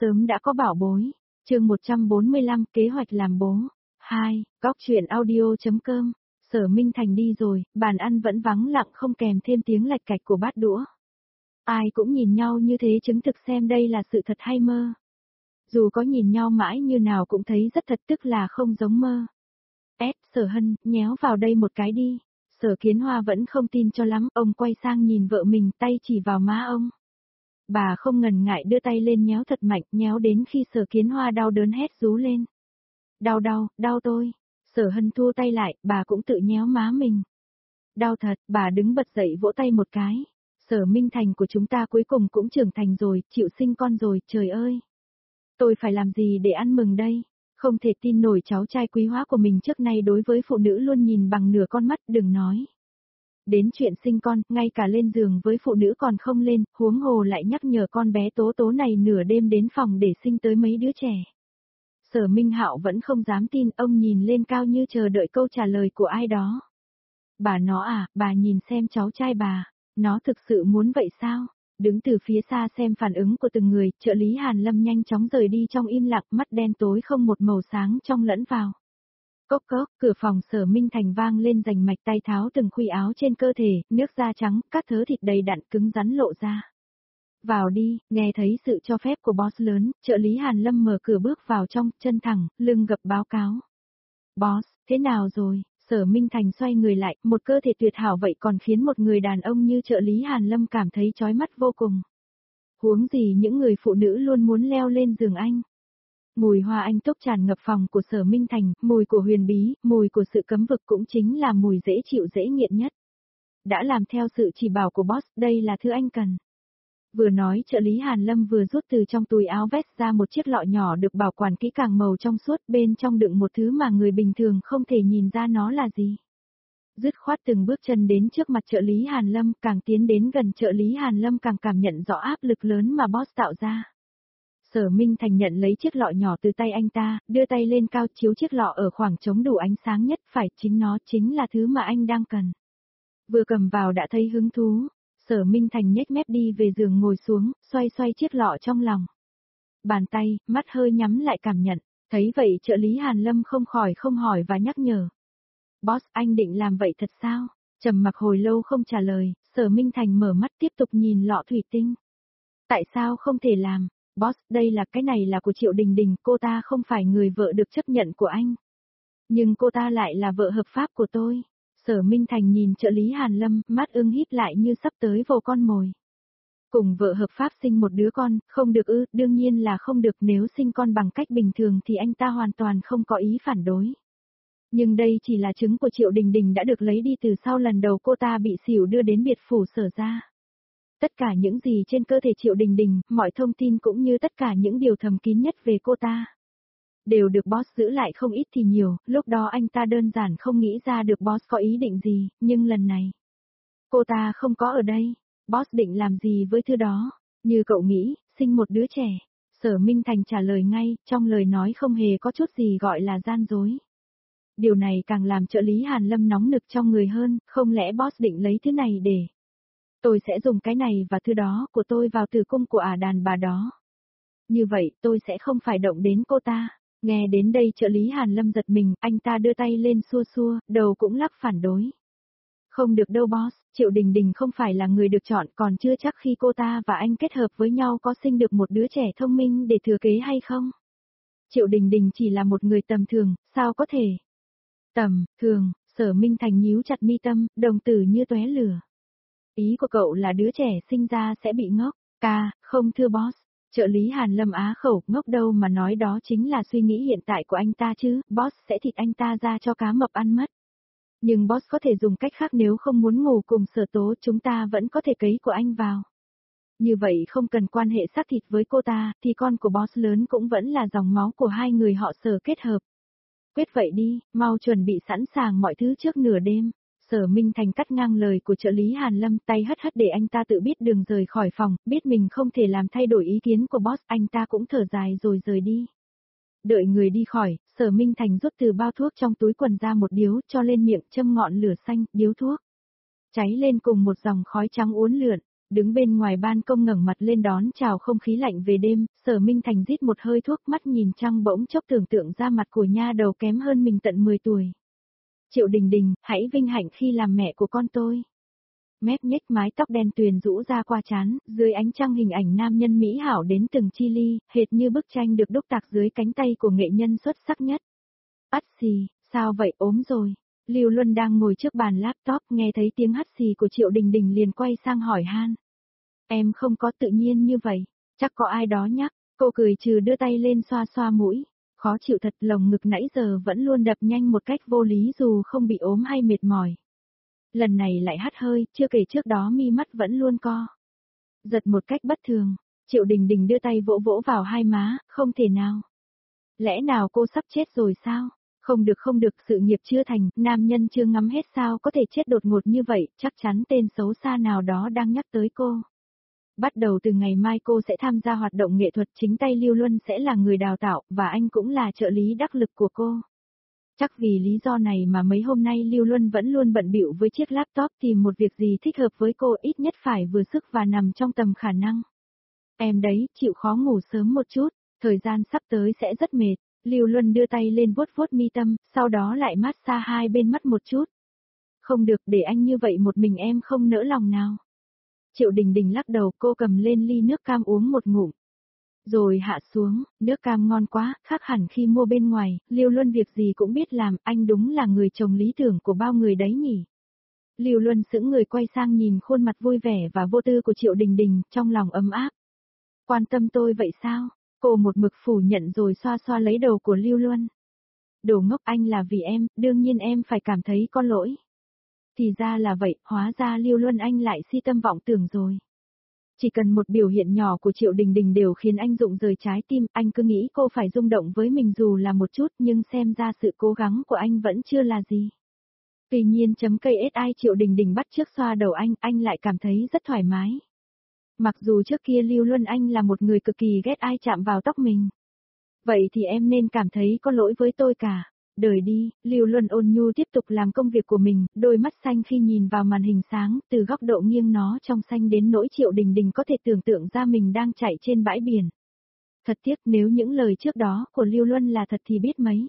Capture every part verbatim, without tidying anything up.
sớm đã có bảo bối. Chương một trăm bốn mươi lăm kế hoạch làm bố. hai. Góc truyện audio.com. Sở Minh Thành đi rồi, bàn ăn vẫn vắng lặng không kèm thêm tiếng lạch cạch của bát đũa. Ai cũng nhìn nhau như thế chứng thực xem đây là sự thật hay mơ. Dù có nhìn nhau mãi như nào cũng thấy rất thật, tức là không giống mơ. Ép, Sở Hân, nhéo vào đây một cái đi. Sở Kiến Hoa vẫn không tin cho lắm, ông quay sang nhìn vợ mình, tay chỉ vào má ông. Bà không ngần ngại đưa tay lên nhéo thật mạnh, nhéo đến khi Sở Kiến Hoa đau đớn hét rú lên. Đau đau, đau tôi. Sở Hân thua tay lại, bà cũng tự nhéo má mình. Đau thật, bà đứng bật dậy vỗ tay một cái. Sở Minh Thành của chúng ta cuối cùng cũng trưởng thành rồi, chịu sinh con rồi, trời ơi. Tôi phải làm gì để ăn mừng đây? Không thể tin nổi cháu trai quý hóa của mình trước nay đối với phụ nữ luôn nhìn bằng nửa con mắt, đừng nói. Đến chuyện sinh con, ngay cả lên giường với phụ nữ còn không lên, huống hồ lại nhắc nhở con bé tố tố này nửa đêm đến phòng để sinh tới mấy đứa trẻ. Sở Minh Hạo vẫn không dám tin, ông nhìn lên cao như chờ đợi câu trả lời của ai đó. Bà nó à, bà nhìn xem cháu trai bà, nó thực sự muốn vậy sao? Đứng từ phía xa xem phản ứng của từng người, trợ lý Hàn Lâm nhanh chóng rời đi trong im lặng, mắt đen tối không một màu sáng trong lẫn vào. Cốc cốc, cửa phòng Sở Minh Thành vang lên rành mạch, tay tháo từng khuy áo trên cơ thể, nước da trắng, các thớ thịt đầy đặn cứng rắn lộ ra. Vào đi, nghe thấy sự cho phép của boss lớn, trợ lý Hàn Lâm mở cửa bước vào trong, chân thẳng, lưng gập báo cáo. Boss, thế nào rồi? Sở Minh Thành xoay người lại, một cơ thể tuyệt hảo vậy còn khiến một người đàn ông như trợ lý Hàn Lâm cảm thấy chói mắt vô cùng. Huống gì những người phụ nữ luôn muốn leo lên giường anh. Mùi hoa anh túc tràn ngập phòng của Sở Minh Thành, mùi của huyền bí, mùi của sự cấm vực cũng chính là mùi dễ chịu dễ nghiện nhất. Đã làm theo sự chỉ bảo của boss, đây là thứ anh cần. Vừa nói trợ lý Hàn Lâm vừa rút từ trong túi áo vest ra một chiếc lọ nhỏ được bảo quản kỹ càng màu trong suốt, bên trong đựng một thứ mà người bình thường không thể nhìn ra nó là gì. Dứt khoát từng bước chân đến trước mặt trợ lý Hàn Lâm, càng tiến đến gần trợ lý Hàn Lâm càng cảm nhận rõ áp lực lớn mà boss tạo ra. Sở Minh Thành nhận lấy chiếc lọ nhỏ từ tay anh ta, đưa tay lên cao chiếu chiếc lọ ở khoảng trống đủ ánh sáng nhất, phải chính nó chính là thứ mà anh đang cần. Vừa cầm vào đã thấy hứng thú. Sở Minh Thành nhếch mép đi về giường ngồi xuống, xoay xoay chiếc lọ trong lòng. Bàn tay, mắt hơi nhắm lại cảm nhận, thấy vậy trợ lý Hàn Lâm không khỏi không hỏi và nhắc nhở. Boss, anh định làm vậy thật sao? Trầm mặc hồi lâu không trả lời, Sở Minh Thành mở mắt tiếp tục nhìn lọ thủy tinh. Tại sao không thể làm? Boss, đây là cái này là của Triệu Đình Đình, cô ta không phải người vợ được chấp nhận của anh. Nhưng cô ta lại là vợ hợp pháp của tôi. Sở Minh Thành nhìn trợ lý Hàn Lâm, mắt ưng híp lại như sắp tới vồ con mồi. Cùng vợ hợp pháp sinh một đứa con, không được ư, đương nhiên là không được, nếu sinh con bằng cách bình thường thì anh ta hoàn toàn không có ý phản đối. Nhưng đây chỉ là trứng của Triệu Đình Đình đã được lấy đi từ sau lần đầu cô ta bị xỉu đưa đến biệt phủ Sở ra. Tất cả những gì trên cơ thể Triệu Đình Đình, mọi thông tin cũng như tất cả những điều thầm kín nhất về cô ta, đều được boss giữ lại, không ít thì nhiều, lúc đó anh ta đơn giản không nghĩ ra được boss có ý định gì, nhưng lần này, cô ta không có ở đây, boss định làm gì với thứ đó, như cậu nghĩ, sinh một đứa trẻ. Sở Minh Thành trả lời ngay, trong lời nói không hề có chút gì gọi là gian dối. Điều này càng làm trợ lý Hàn Lâm nóng nực trong người hơn, không lẽ boss định lấy thứ này để... Tôi sẽ dùng cái này và thứ đó của tôi vào tử cung của ả đàn bà đó. Như vậy tôi sẽ không phải động đến cô ta. Nghe đến đây trợ lý Hàn Lâm giật mình, anh ta đưa tay lên xua xua, đầu cũng lắc phản đối. Không được đâu boss, Triệu Đình Đình không phải là người được chọn, còn chưa chắc khi cô ta và anh kết hợp với nhau có sinh được một đứa trẻ thông minh để thừa kế hay không. Triệu Đình Đình chỉ là một người tầm thường, sao có thể? Tầm, thường, Sở Minh Thành nhíu chặt mi tâm, đồng tử như tóe lửa. Ý của cậu là đứa trẻ sinh ra sẽ bị ngốc, ca, không thưa boss. Trợ lý Hàn Lâm á khẩu, ngốc đâu mà nói, đó chính là suy nghĩ hiện tại của anh ta chứ, boss sẽ thịt anh ta ra cho cá mập ăn mất. Nhưng boss có thể dùng cách khác, nếu không muốn ngủ cùng Sở Tố chúng ta vẫn có thể cấy của anh vào. Như vậy không cần quan hệ xác thịt với cô ta, thì con của boss lớn cũng vẫn là dòng máu của hai người họ Sở kết hợp. Quyết vậy đi, mau chuẩn bị sẵn sàng mọi thứ trước nửa đêm. Sở Minh Thành cắt ngang lời của trợ lý Hàn Lâm, tay hất hất để anh ta tự biết đường rời khỏi phòng, biết mình không thể làm thay đổi ý kiến của boss, anh ta cũng thở dài rồi rời đi. Đợi người đi khỏi, Sở Minh Thành rút từ bao thuốc trong túi quần ra một điếu, cho lên miệng châm ngọn lửa xanh, điếu thuốc cháy lên cùng một dòng khói trắng uốn lượn. Đứng bên ngoài ban công ngẩng mặt lên đón chào không khí lạnh về đêm, Sở Minh Thành rít một hơi thuốc mắt nhìn trăng bỗng chốc tưởng tượng ra mặt của nha đầu kém hơn mình tận mười tuổi. Triệu Đình Đình, hãy vinh hạnh khi làm mẹ của con tôi. Mép nhếch mái tóc đen tuyền rũ ra qua trán, dưới ánh trăng hình ảnh nam nhân mỹ hảo đến từng chi li, hệt như bức tranh được đúc tạc dưới cánh tay của nghệ nhân xuất sắc nhất. Ắt xì, sao vậy, ốm rồi? Lưu Luân đang ngồi trước bàn laptop nghe thấy tiếng hắt xì của Triệu Đình Đình liền quay sang hỏi han. Em không có, tự nhiên như vậy, chắc có ai đó nhắc, cô cười trừ đưa tay lên xoa xoa mũi. Khó chịu thật, lồng ngực nãy giờ vẫn luôn đập nhanh một cách vô lý dù không bị ốm hay mệt mỏi. Lần này lại hắt hơi, chưa kể trước đó mi mắt vẫn luôn co. Giật một cách bất thường, Triệu Đình Đình đưa tay vỗ vỗ vào hai má, không thể nào. Lẽ nào cô sắp chết rồi sao? Không được không được, sự nghiệp chưa thành, nam nhân chưa ngắm hết sao có thể chết đột ngột như vậy, chắc chắn tên xấu xa nào đó đang nhắc tới cô. Bắt đầu từ ngày mai cô sẽ tham gia hoạt động nghệ thuật, chính tay Lưu Luân sẽ là người đào tạo, và anh cũng là trợ lý đắc lực của cô. Chắc vì lý do này mà mấy hôm nay Lưu Luân vẫn luôn bận bịu với chiếc laptop tìm một việc gì thích hợp với cô, ít nhất phải vừa sức và nằm trong tầm khả năng. Em đấy, chịu khó ngủ sớm một chút, thời gian sắp tới sẽ rất mệt. Lưu Luân đưa tay lên vuốt vuốt mi tâm, sau đó lại massage hai bên mắt một chút. Không được, để anh như vậy một mình em không nỡ lòng nào. Triệu Đình Đình lắc đầu, cô cầm lên ly nước cam uống một ngụm. Rồi hạ xuống, nước cam ngon quá, khác hẳn khi mua bên ngoài, Lưu Luân việc gì cũng biết làm, anh đúng là người chồng lý tưởng của bao người đấy nhỉ. Lưu Luân sững người quay sang nhìn khuôn mặt vui vẻ và vô tư của Triệu Đình Đình, trong lòng ấm áp. Quan tâm tôi vậy sao? Cô một mực phủ nhận rồi xoa xoa lấy đầu của Lưu Luân. Đồ ngốc, anh là vì em, đương nhiên em phải cảm thấy có lỗi. Thì ra là vậy, hóa ra Lưu Luân anh lại si tâm vọng tưởng rồi. Chỉ cần một biểu hiện nhỏ của Triệu Đình Đình đều khiến anh rụng rời trái tim, anh cứ nghĩ cô phải rung động với mình dù là một chút, nhưng xem ra sự cố gắng của anh vẫn chưa là gì. Tuy nhiên chấm cây ét i Triệu Đình Đình bắt trước xoa đầu anh, anh lại cảm thấy rất thoải mái. Mặc dù trước kia Lưu Luân anh là một người cực kỳ ghét ai chạm vào tóc mình. Vậy thì em nên cảm thấy có lỗi với tôi cả. Đời đi, Lưu Luân ôn nhu tiếp tục làm công việc của mình, đôi mắt xanh khi nhìn vào màn hình sáng, từ góc độ nghiêng nó trong xanh đến nỗi Triệu Đình Đình có thể tưởng tượng ra mình đang chạy trên bãi biển. Thật tiếc, nếu những lời trước đó của Lưu Luân là thật thì biết mấy.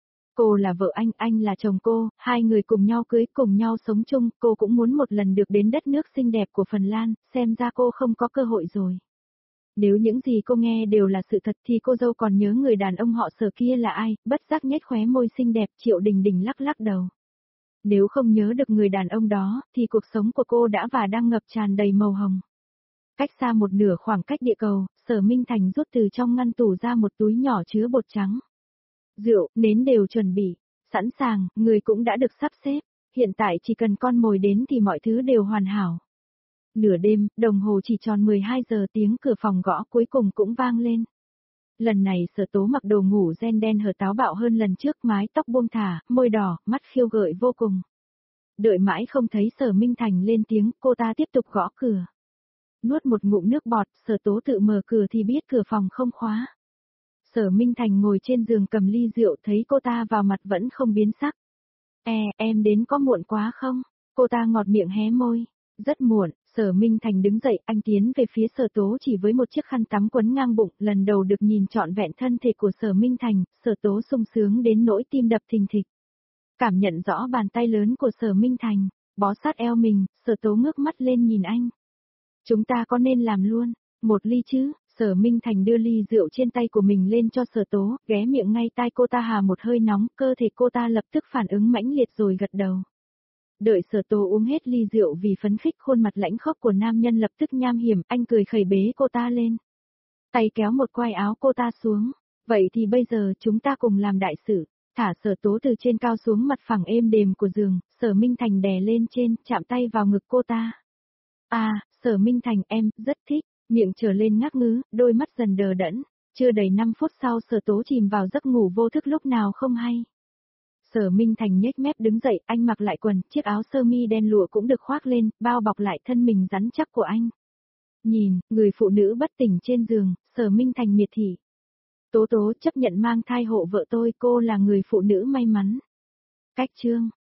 Cô là vợ anh, anh là chồng cô, hai người cùng nhau cưới, cùng nhau sống chung, cô cũng muốn một lần được đến đất nước xinh đẹp của Phần Lan, xem ra cô không có cơ hội rồi. Nếu những gì cô nghe đều là sự thật thì cô dâu còn nhớ người đàn ông họ Sở kia là ai, bất giác nhếch khóe môi xinh đẹp, Triệu Đình Đình lắc lắc đầu. Nếu không nhớ được người đàn ông đó, thì cuộc sống của cô đã và đang ngập tràn đầy màu hồng. Cách xa một nửa khoảng cách địa cầu, Sở Minh Thành rút từ trong ngăn tủ ra một túi nhỏ chứa bột trắng. Rượu, nến đều chuẩn bị, sẵn sàng, người cũng đã được sắp xếp, hiện tại chỉ cần con mồi đến thì mọi thứ đều hoàn hảo. Nửa đêm, đồng hồ chỉ tròn mười hai giờ, tiếng cửa phòng gõ cuối cùng cũng vang lên. Lần này Sở Tố mặc đồ ngủ ren đen hở táo bạo hơn lần trước, mái tóc buông thả, môi đỏ, mắt khiêu gợi vô cùng. Đợi mãi không thấy Sở Minh Thành lên tiếng, cô ta tiếp tục gõ cửa. Nuốt một ngụm nước bọt, Sở Tố tự mở cửa thì biết cửa phòng không khóa. Sở Minh Thành ngồi trên giường cầm ly rượu, thấy cô ta vào mặt vẫn không biến sắc. E, em đến có muộn quá không? Cô ta ngọt miệng hé môi. Rất muộn. Sở Minh Thành đứng dậy, anh tiến về phía Sở Tố chỉ với một chiếc khăn tắm quấn ngang bụng, lần đầu được nhìn trọn vẹn thân thể của Sở Minh Thành, Sở Tố sung sướng đến nỗi tim đập thình thịch. Cảm nhận rõ bàn tay lớn của Sở Minh Thành, bó sát eo mình, Sở Tố ngước mắt lên nhìn anh. Chúng ta có nên làm luôn, một ly chứ? Sở Minh Thành đưa ly rượu trên tay của mình lên cho Sở Tố, ghé miệng ngay tai cô ta hà một hơi nóng, cơ thể cô ta lập tức phản ứng mãnh liệt rồi gật đầu. Đợi Sở Tố uống hết ly rượu vì phấn khích, khuôn mặt lãnh khốc của nam nhân lập tức nham hiểm, anh cười khẩy bế cô ta lên. Tay kéo một quai áo cô ta xuống. Vậy thì bây giờ chúng ta cùng làm đại sự. Thả Sở Tố từ trên cao xuống mặt phẳng êm đềm của giường, Sở Minh Thành đè lên trên, chạm tay vào ngực cô ta. À, Sở Minh Thành, em, rất thích. Miệng trở lên ngắc ngứ, đôi mắt dần đờ đẫn. Chưa đầy năm phút sau Sở Tố chìm vào giấc ngủ vô thức lúc nào không hay. Sở Minh Thành nhếch mép đứng dậy, anh mặc lại quần, chiếc áo sơ mi đen lụa cũng được khoác lên, bao bọc lại thân mình rắn chắc của anh. Nhìn, người phụ nữ bất tỉnh trên giường, Sở Minh Thành miệt thị. Tố Tố chấp nhận mang thai hộ vợ tôi, cô là người phụ nữ may mắn. Cách chương.